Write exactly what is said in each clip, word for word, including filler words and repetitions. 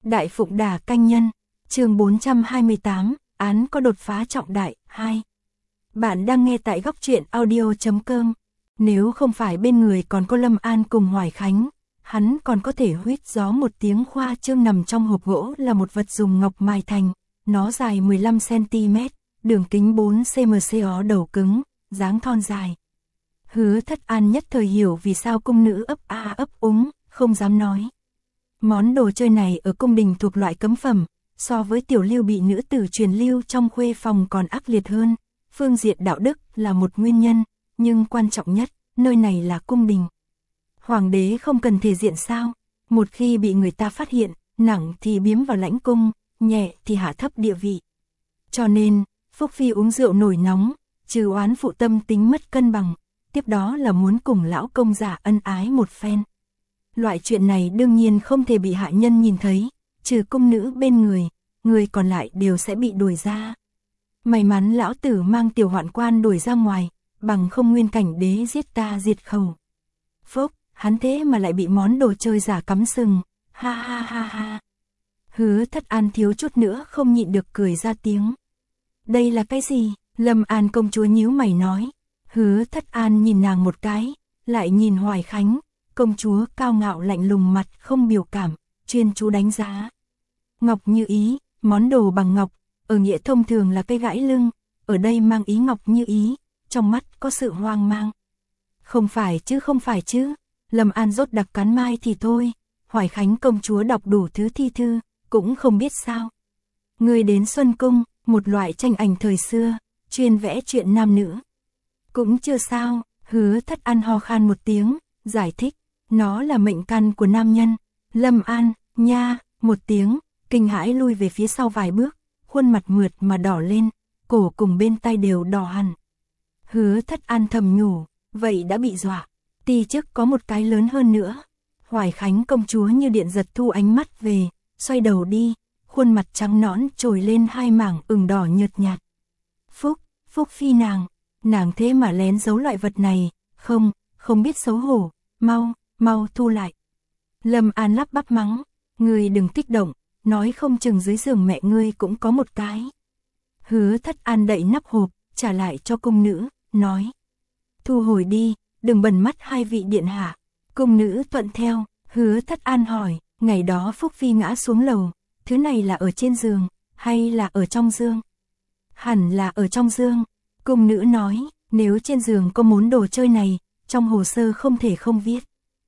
Đại Phụng Đà Canh Nhân, chương bốn trăm hai mươi tám, án có đột phá trọng đại, hai. Bạn đang nghe tại góc truyện audio chấm com. Nếu không phải bên người còn có Lâm An cùng Hoài Khánh, hắn còn có thể huýt gió một tiếng khoa trương. Nằm trong hộp gỗ là một vật dùng ngọc mài thành, nó dài mười lăm xăng ti mét, đường kính bốn xăng-ti-mét, đầu cứng, dáng thon dài. Hứa Thất An nhất thời hiểu vì sao cung nữ ấp a ấp úng, không dám nói. Món đồ chơi này ở cung đình thuộc loại cấm phẩm, so với tiểu lưu bị nữ tử truyền lưu trong khuê phòng còn ác liệt hơn. Phương diện đạo đức là một nguyên nhân, nhưng quan trọng nhất, nơi này là cung đình. Hoàng đế không cần thể diện sao? Một khi bị người ta phát hiện, nặng thì biếm vào lãnh cung, nhẹ thì hạ thấp địa vị. Cho nên, Phúc Phi uống rượu nổi nóng, trừ oán phụ tâm tính mất cân bằng, tiếp đó là muốn cùng lão công giả ân ái một phen. Loại chuyện này đương nhiên không thể bị hạ nhân nhìn thấy, trừ cung nữ bên người, người còn lại đều sẽ bị đuổi ra. May mắn lão tử mang tiểu hoạn quan đuổi ra ngoài, bằng không nguyên cảnh đế giết ta diệt khẩu. Phúc, hắn thế mà lại bị món đồ chơi giả cắm sừng, ha ha ha ha. Hứa Thất An thiếu chút nữa không nhịn được cười ra tiếng. Đây là cái gì? Lâm An công chúa nhíu mày nói. Hứa Thất An nhìn nàng một cái, lại nhìn Hoài Khánh, công chúa cao ngạo lạnh lùng mặt không biểu cảm, chuyên chú đánh giá. Ngọc như ý, món đồ bằng ngọc, ở nghĩa thông thường là cây gãi lưng, ở đây mang ý ngọc như ý, trong mắt có sự hoang mang. Không phải chứ không phải chứ, Lâm An rốt đặc cắn mai thì thôi, Hoài Khánh công chúa đọc đủ thứ thi thư, cũng không biết sao. Người đến Xuân Cung, một loại tranh ảnh thời xưa, chuyên vẽ chuyện nam nữ. Cũng chưa sao, Hứa Thất An ho khan một tiếng, giải thích, nó là mệnh căn của nam nhân. Lâm An, nha, một tiếng, kinh hãi lui về phía sau vài bước, khuôn mặt mượt mà đỏ lên, cổ cùng bên tai đều đỏ hẳn. Hứa Thất An thầm nhủ, vậy đã bị dọa, ti chức có một cái lớn hơn nữa. Hoài Khánh công chúa như điện giật thu ánh mắt về, xoay đầu đi, khuôn mặt trắng nõn trồi lên hai mảng ửng đỏ nhợt nhạt. Phúc, Phúc Phi nàng, nàng thế mà lén giấu loại vật này, không, không biết xấu hổ, mau, mau thu lại. Lâm An lắp bắp mắng, ngươi đừng kích động, nói không chừng dưới giường mẹ ngươi cũng có một cái. Hứa Thất An đậy nắp hộp, trả lại cho cung nữ, nói. Thu hồi đi, đừng bẩn mắt hai vị điện hạ. Cung nữ thuận theo, Hứa Thất An hỏi, ngày đó Phúc Phi ngã xuống lầu, thứ này là ở trên giường, hay là ở trong giường? Hẳn là ở trong giường. Cung nữ nói, nếu trên giường có món đồ chơi này, trong hồ sơ không thể không viết.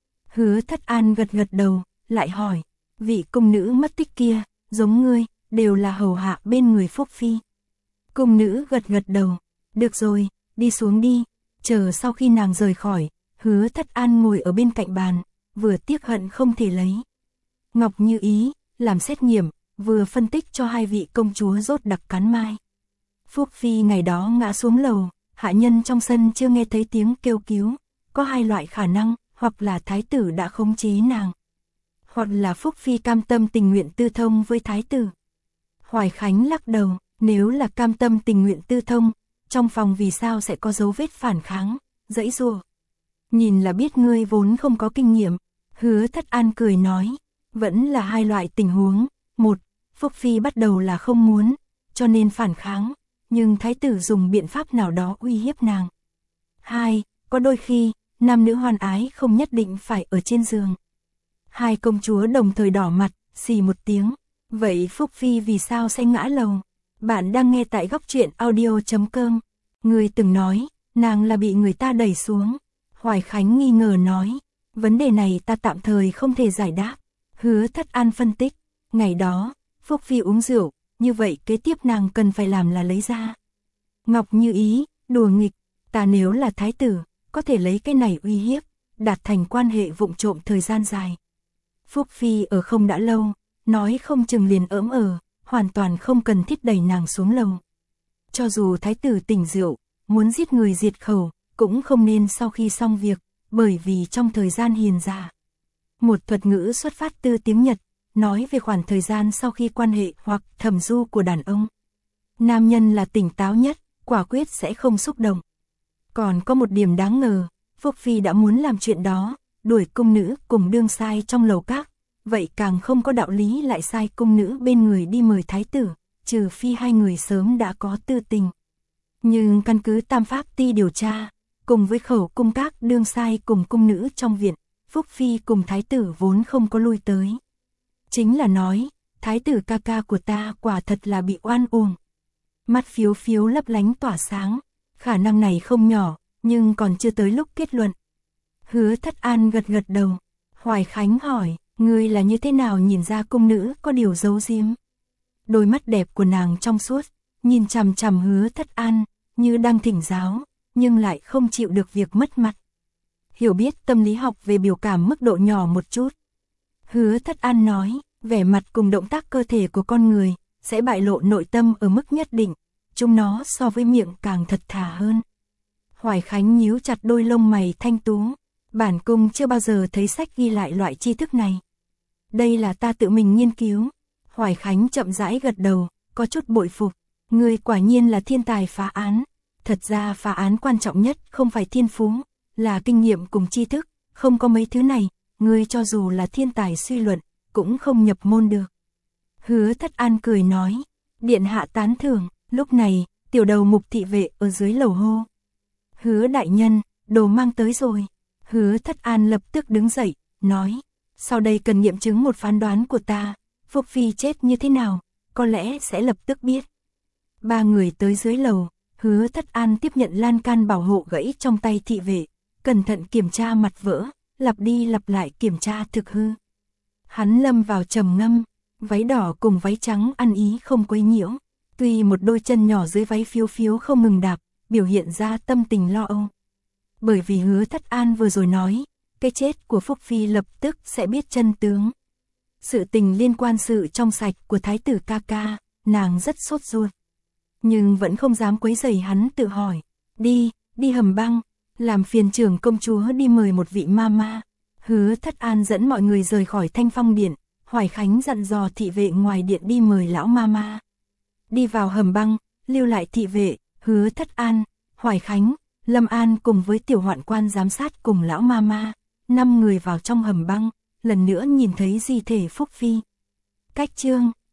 Hứa Thất An gật gật đầu, lại hỏi, vị cung nữ mất tích kia, giống ngươi, đều là hầu hạ bên người Phúc Phi. Cung nữ gật gật đầu, được rồi, đi xuống đi. Chờ sau khi nàng rời khỏi, Hứa Thất An ngồi ở bên cạnh bàn, vừa tiếc hận không thể lấy ngọc như ý, làm xét nghiệm, vừa phân tích cho hai vị công chúa rốt đặc cắn mai. Phúc Phi ngày đó ngã xuống lầu, hạ nhân trong sân chưa nghe thấy tiếng kêu cứu, có hai loại khả năng, hoặc là thái tử đã khống chế nàng, hoặc là Phúc Phi cam tâm tình nguyện tư thông với thái tử. Hoài Khánh lắc đầu, nếu là cam tâm tình nguyện tư thông, trong phòng vì sao sẽ có dấu vết phản kháng, giãy giụa. Nhìn là biết ngươi vốn không có kinh nghiệm. Hứa Thất An cười nói, vẫn là hai loại tình huống. Một, Phúc Phi bắt đầu là không muốn, cho nên phản kháng, nhưng thái tử dùng biện pháp nào đó uy hiếp nàng. Hai, có đôi khi, nam nữ hoan ái không nhất định phải ở trên giường. Hai công chúa đồng thời đỏ mặt, xì một tiếng. Vậy Phúc Phi vì sao sẽ ngã lầu? Bạn đang nghe tại góc truyện audio chấm com. Người từng nói, nàng là bị người ta đẩy xuống. Hoài Khánh nghi ngờ nói, vấn đề này ta tạm thời không thể giải đáp. Hứa Thất An phân tích, ngày đó, Phúc Phi uống rượu, như vậy kế tiếp nàng cần phải làm là lấy ra ngọc như ý, đùa nghịch, ta nếu là thái tử, có thể lấy cái này uy hiếp, đạt thành quan hệ vụng trộm thời gian dài. Phúc Phi ở không đã lâu, nói không chừng liền ỡm ở, hoàn toàn không cần thiết đẩy nàng xuống lầu. Cho dù thái tử tỉnh rượu, muốn giết người diệt khẩu, cũng không nên sau khi xong việc, bởi vì trong thời gian hiền giả. Một thuật ngữ xuất phát từ tiếng Nhật, nói về khoảng thời gian sau khi quan hệ hoặc thẩm du của đàn ông. Nam nhân là tỉnh táo nhất, quả quyết sẽ không xúc động. Còn có một điểm đáng ngờ, Phúc Phi đã muốn làm chuyện đó, đuổi cung nữ cùng đương sai trong lầu các, vậy càng không có đạo lý lại sai cung nữ bên người đi mời thái tử, trừ phi hai người sớm đã có tư tình. Nhưng căn cứ Tam Pháp Ti điều tra, cùng với khẩu cung các đương sai cùng cung nữ trong viện, Phúc Phi cùng thái tử vốn không có lui tới. Chính là nói, thái tử ca ca của ta quả thật là bị oan uổng. Mắt Phiếu Phiếu lấp lánh tỏa sáng, khả năng này không nhỏ, nhưng còn chưa tới lúc kết luận. Hứa Thất An gật gật đầu. Hoài Khánh hỏi, ngươi là như thế nào nhìn ra cung nữ có điều giấu giếm? Đôi mắt đẹp của nàng trong suốt, nhìn chằm chằm Hứa Thất An, như đang thỉnh giáo, nhưng lại không chịu được việc mất mặt. Hiểu biết tâm lý học về biểu cảm mức độ nhỏ một chút. Hứa Thất An nói, vẻ mặt cùng động tác cơ thể của con người sẽ bại lộ nội tâm ở mức nhất định, chúng nó so với miệng càng thật thà hơn. Hoài Khánh nhíu chặt đôi lông mày thanh tú, bản cung chưa bao giờ thấy sách ghi lại loại tri thức này. Đây là ta tự mình nghiên cứu. Hoài Khánh chậm rãi gật đầu, có chút bội phục, ngươi quả nhiên là thiên tài phá án. Thật ra phá án quan trọng nhất không phải thiên phú, là kinh nghiệm cùng tri thức, không có mấy thứ này, ngươi cho dù là thiên tài suy luận, cũng không nhập môn được. Hứa Thất An cười nói, điện hạ tán thưởng. Lúc này, tiểu đầu mục thị vệ ở dưới lầu hô. Hứa đại nhân, đồ mang tới rồi. Hứa Thất An lập tức đứng dậy, nói, sau đây cần nghiệm chứng một phán đoán của ta, Phúc Phi chết như thế nào, có lẽ sẽ lập tức biết. Ba người tới dưới lầu, Hứa Thất An tiếp nhận lan can bảo hộ gãy trong tay thị vệ, cẩn thận kiểm tra mặt vỡ, lặp đi lặp lại kiểm tra thực hư. Hắn lâm vào trầm ngâm, váy đỏ cùng váy trắng ăn ý không quấy nhiễu, tuy một đôi chân nhỏ dưới váy Phiếu Phiếu không ngừng đạp, biểu hiện ra tâm tình lo âu. Bởi vì Hứa Thất An vừa rồi nói, cái chết của Phúc Phi lập tức sẽ biết chân tướng. Sự tình liên quan sự trong sạch của thái tử ca ca, nàng rất sốt ruột. Nhưng vẫn không dám quấy rầy hắn tự hỏi, đi, đi hầm băng, làm phiền trưởng công chúa đi mời một vị mama. Hứa Thất An dẫn mọi người rời khỏi Thanh Phong Điện, Hoài Khánh dặn dò thị vệ ngoài điện đi mời lão mama. Đi vào hầm băng, lưu lại thị vệ, Hứa Thất An, Hoài Khánh, Lâm An cùng với tiểu hoạn quan giám sát cùng lão mama, năm người vào trong hầm băng, lần nữa nhìn thấy di thể Phúc Phi. Cách chương